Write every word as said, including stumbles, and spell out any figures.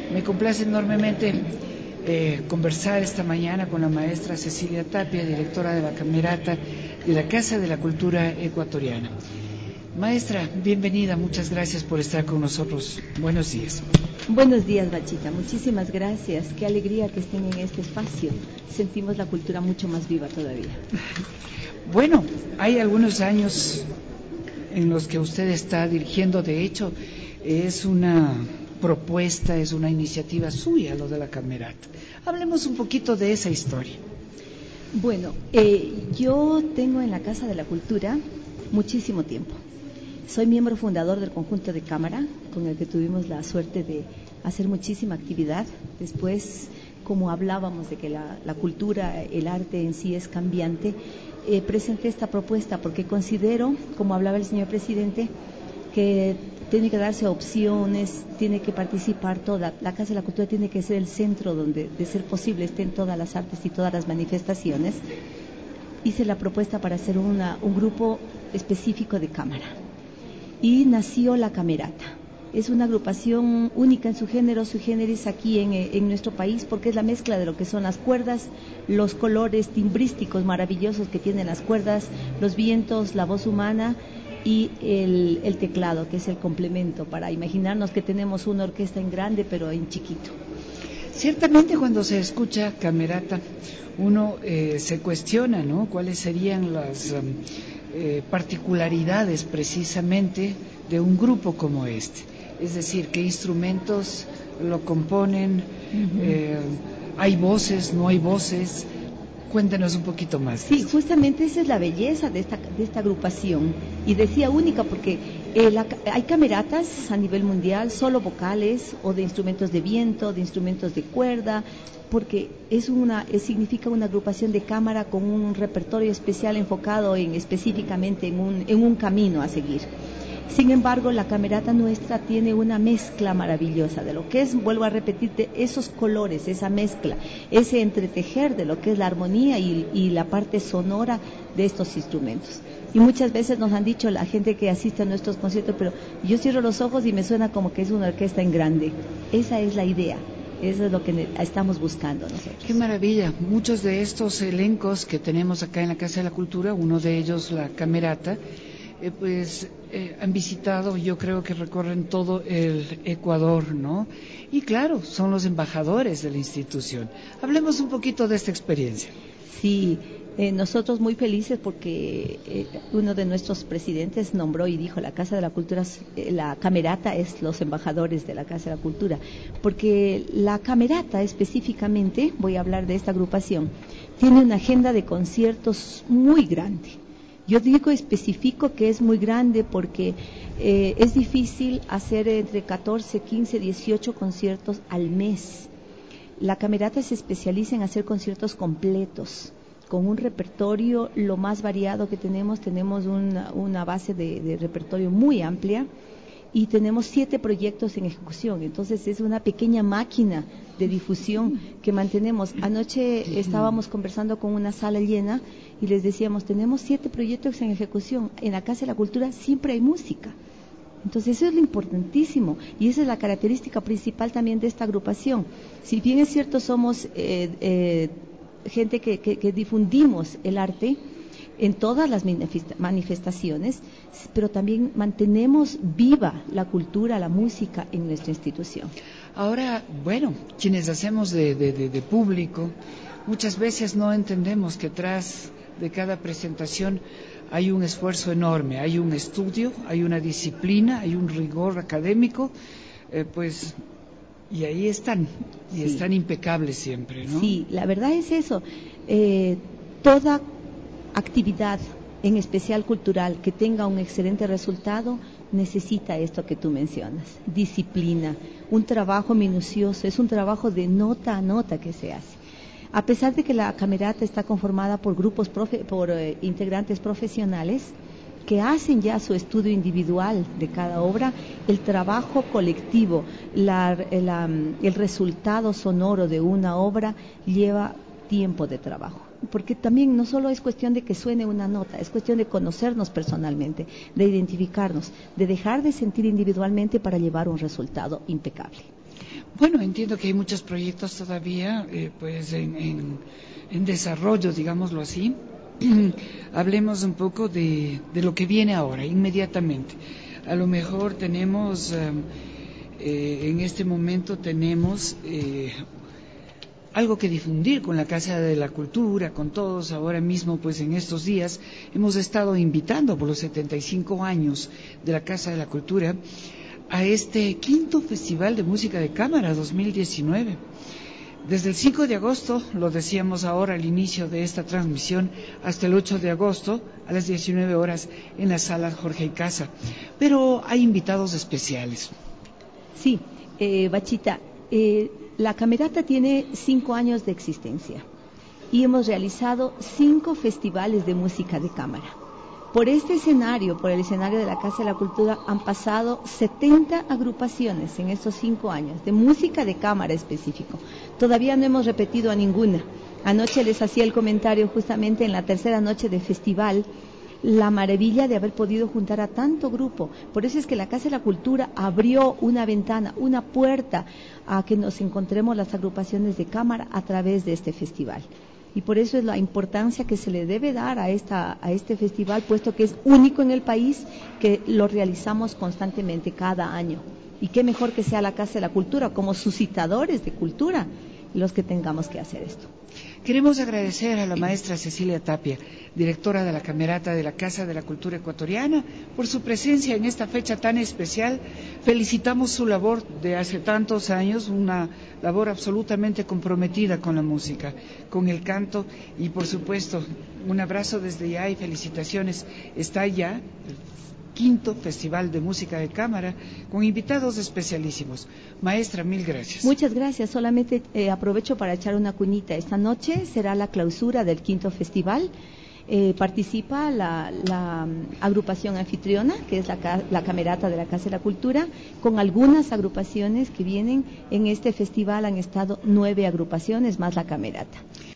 Me complace enormemente eh, conversar esta mañana con la maestra Cecilia Tapia, directora de la Camerata de la Casa de la Cultura Ecuatoriana. Maestra, bienvenida, muchas gracias por estar con nosotros. Buenos días. Buenos días, Bachita, muchísimas gracias. Qué alegría que estén en este espacio. Sentimos la cultura mucho más viva todavía. Bueno, hay algunos años en los que usted está dirigiendo, de hecho, es una propuesta, es una iniciativa suya lo de la Camerata. Hablemos un poquito de esa historia. Bueno, eh, yo tengo en la Casa de la Cultura muchísimo tiempo. Soy miembro fundador del conjunto de cámara, con el que tuvimos la suerte de hacer muchísima actividad. Después, como hablábamos de que la, la cultura, el arte en sí es cambiante, eh, presenté esta propuesta porque considero, como hablaba el señor presidente, que tiene que darse opciones, tiene que participar toda. La Casa de la Cultura tiene que ser el centro donde, de ser posible, estén todas las artes y todas las manifestaciones. Hice la propuesta para hacer una, un grupo específico de cámara. Y nació la Camerata. Es una agrupación única en su género, su generis aquí en, en nuestro país, porque es la mezcla de lo que son las cuerdas, los colores timbrísticos maravillosos que tienen las cuerdas, los vientos, la voz humana y el, el teclado, que es el complemento, para imaginarnos que tenemos una orquesta en grande, pero en chiquito. Ciertamente cuando se escucha Camerata, uno eh, se cuestiona, ¿no?, cuáles serían las um, eh, particularidades precisamente de un grupo como este. Es decir, qué instrumentos lo componen, uh-huh. eh, hay voces, no hay voces. Cuéntenos un poquito más. Sí, justamente esa es la belleza de esta, de esta agrupación, y decía única porque eh, la, hay cameratas a nivel mundial, solo vocales o de instrumentos de viento, de instrumentos de cuerda, porque es una, es, significa una agrupación de cámara con un repertorio especial enfocado en, específicamente en un, en un camino a seguir. Sin embargo, la Camerata nuestra tiene una mezcla maravillosa de lo que es, vuelvo a repetirte, esos colores, esa mezcla, ese entretejer de lo que es la armonía y, y la parte sonora de estos instrumentos. Y muchas veces nos han dicho la gente que asiste a nuestros conciertos, pero yo cierro los ojos y me suena como que es una orquesta en grande. Esa es la idea. Eso es lo que estamos buscando nosotros. Qué maravilla. Muchos de estos elencos que tenemos acá en la Casa de la Cultura, uno de ellos la Camerata, Eh, pues eh, han visitado, yo creo que recorren todo el Ecuador, ¿no? Y claro, son los embajadores de la institución. Hablemos un poquito de esta experiencia. Sí, eh, nosotros muy felices porque eh, uno de nuestros presidentes nombró y dijo la Casa de la Cultura, eh, la Camerata es los embajadores de la Casa de la Cultura, porque la Camerata específicamente, voy a hablar de esta agrupación, tiene una agenda de conciertos muy grande. Yo digo, especifico que es muy grande porque eh, es difícil hacer entre catorce, quince, dieciocho conciertos al mes. La Camerata se especializa en hacer conciertos completos, con un repertorio lo más variado que tenemos. Tenemos una, una base de, de repertorio muy amplia y tenemos siete proyectos en ejecución. Entonces es una pequeña máquina de difusión que mantenemos. Anoche estábamos conversando con una sala llena y les decíamos, tenemos siete proyectos en ejecución. En la Casa de la Cultura siempre hay música. Entonces eso es lo importantísimo y esa es la característica principal también de esta agrupación. Si bien es cierto, somos eh, eh, gente que, que, que difundimos el arte en todas las manifestaciones, pero también mantenemos viva la cultura, la música en nuestra institución. Ahora, bueno, quienes hacemos de, de, de, de público, muchas veces no entendemos que tras de cada presentación hay un esfuerzo enorme, hay un estudio, hay una disciplina, hay un rigor académico, eh, pues, y ahí están, y sí. Están impecables siempre, ¿no? Sí, la verdad es eso. Eh, toda actividad, en especial cultural, que tenga un excelente resultado, necesita esto que tú mencionas, disciplina, un trabajo minucioso, es un trabajo de nota a nota que se hace. A pesar de que la Camerata está conformada por grupos, profe, por eh, integrantes profesionales que hacen ya su estudio individual de cada obra, el trabajo colectivo, la, la, el resultado sonoro de una obra lleva tiempo de trabajo. Porque también no solo es cuestión de que suene una nota, es cuestión de conocernos personalmente, de identificarnos, de dejar de sentir individualmente para llevar un resultado impecable. Bueno, entiendo que hay muchos proyectos todavía eh, pues en, en, en desarrollo, digámoslo así. Hablemos un poco de, de lo que viene ahora, inmediatamente. A lo mejor tenemos, eh, eh, en este momento tenemos eh, algo que difundir con la Casa de la Cultura, con todos. Ahora mismo, pues en estos días, hemos estado invitando por los setenta y cinco años de la Casa de la Cultura a este quinto Festival de Música de Cámara dos mil diecinueve. Desde el cinco de agosto, lo decíamos ahora al inicio de esta transmisión, hasta el ocho de agosto a las diecinueve horas en la sala Jorge y Casa. Pero hay invitados especiales. Sí, eh, Bachita, eh, la Camerata tiene cinco años de existencia y hemos realizado cinco festivales de música de cámara. Por este escenario, por el escenario de la Casa de la Cultura, han pasado setenta agrupaciones en estos cinco años, de música de cámara específico. Todavía no hemos repetido a ninguna. Anoche les hacía el comentario justamente en la tercera noche de festival, la maravilla de haber podido juntar a tanto grupo. Por eso es que la Casa de la Cultura abrió una ventana, una puerta a que nos encontremos las agrupaciones de cámara a través de este festival. Y por eso es la importancia que se le debe dar a, esta, a este festival, puesto que es único en el país, que lo realizamos constantemente cada año. Y qué mejor que sea la Casa de la Cultura, como suscitadores de cultura, los que tengamos que hacer esto. Queremos agradecer a la maestra Cecilia Tapia, directora de la Camerata de la Casa de la Cultura Ecuatoriana, por su presencia en esta fecha tan especial. Felicitamos su labor de hace tantos años, una labor absolutamente comprometida con la música, con el canto y, por supuesto, un abrazo desde ya y felicitaciones. Está ya quinto Festival de Música de Cámara, con invitados especialísimos. Maestra, mil gracias. Muchas gracias. Solamente eh, aprovecho para echar una cuñita. Esta noche será la clausura del quinto festival. Eh, participa la, la um, agrupación anfitriona, que es la, la Camerata de la Casa de la Cultura, con algunas agrupaciones que vienen en este festival. Han estado nueve agrupaciones más la Camerata.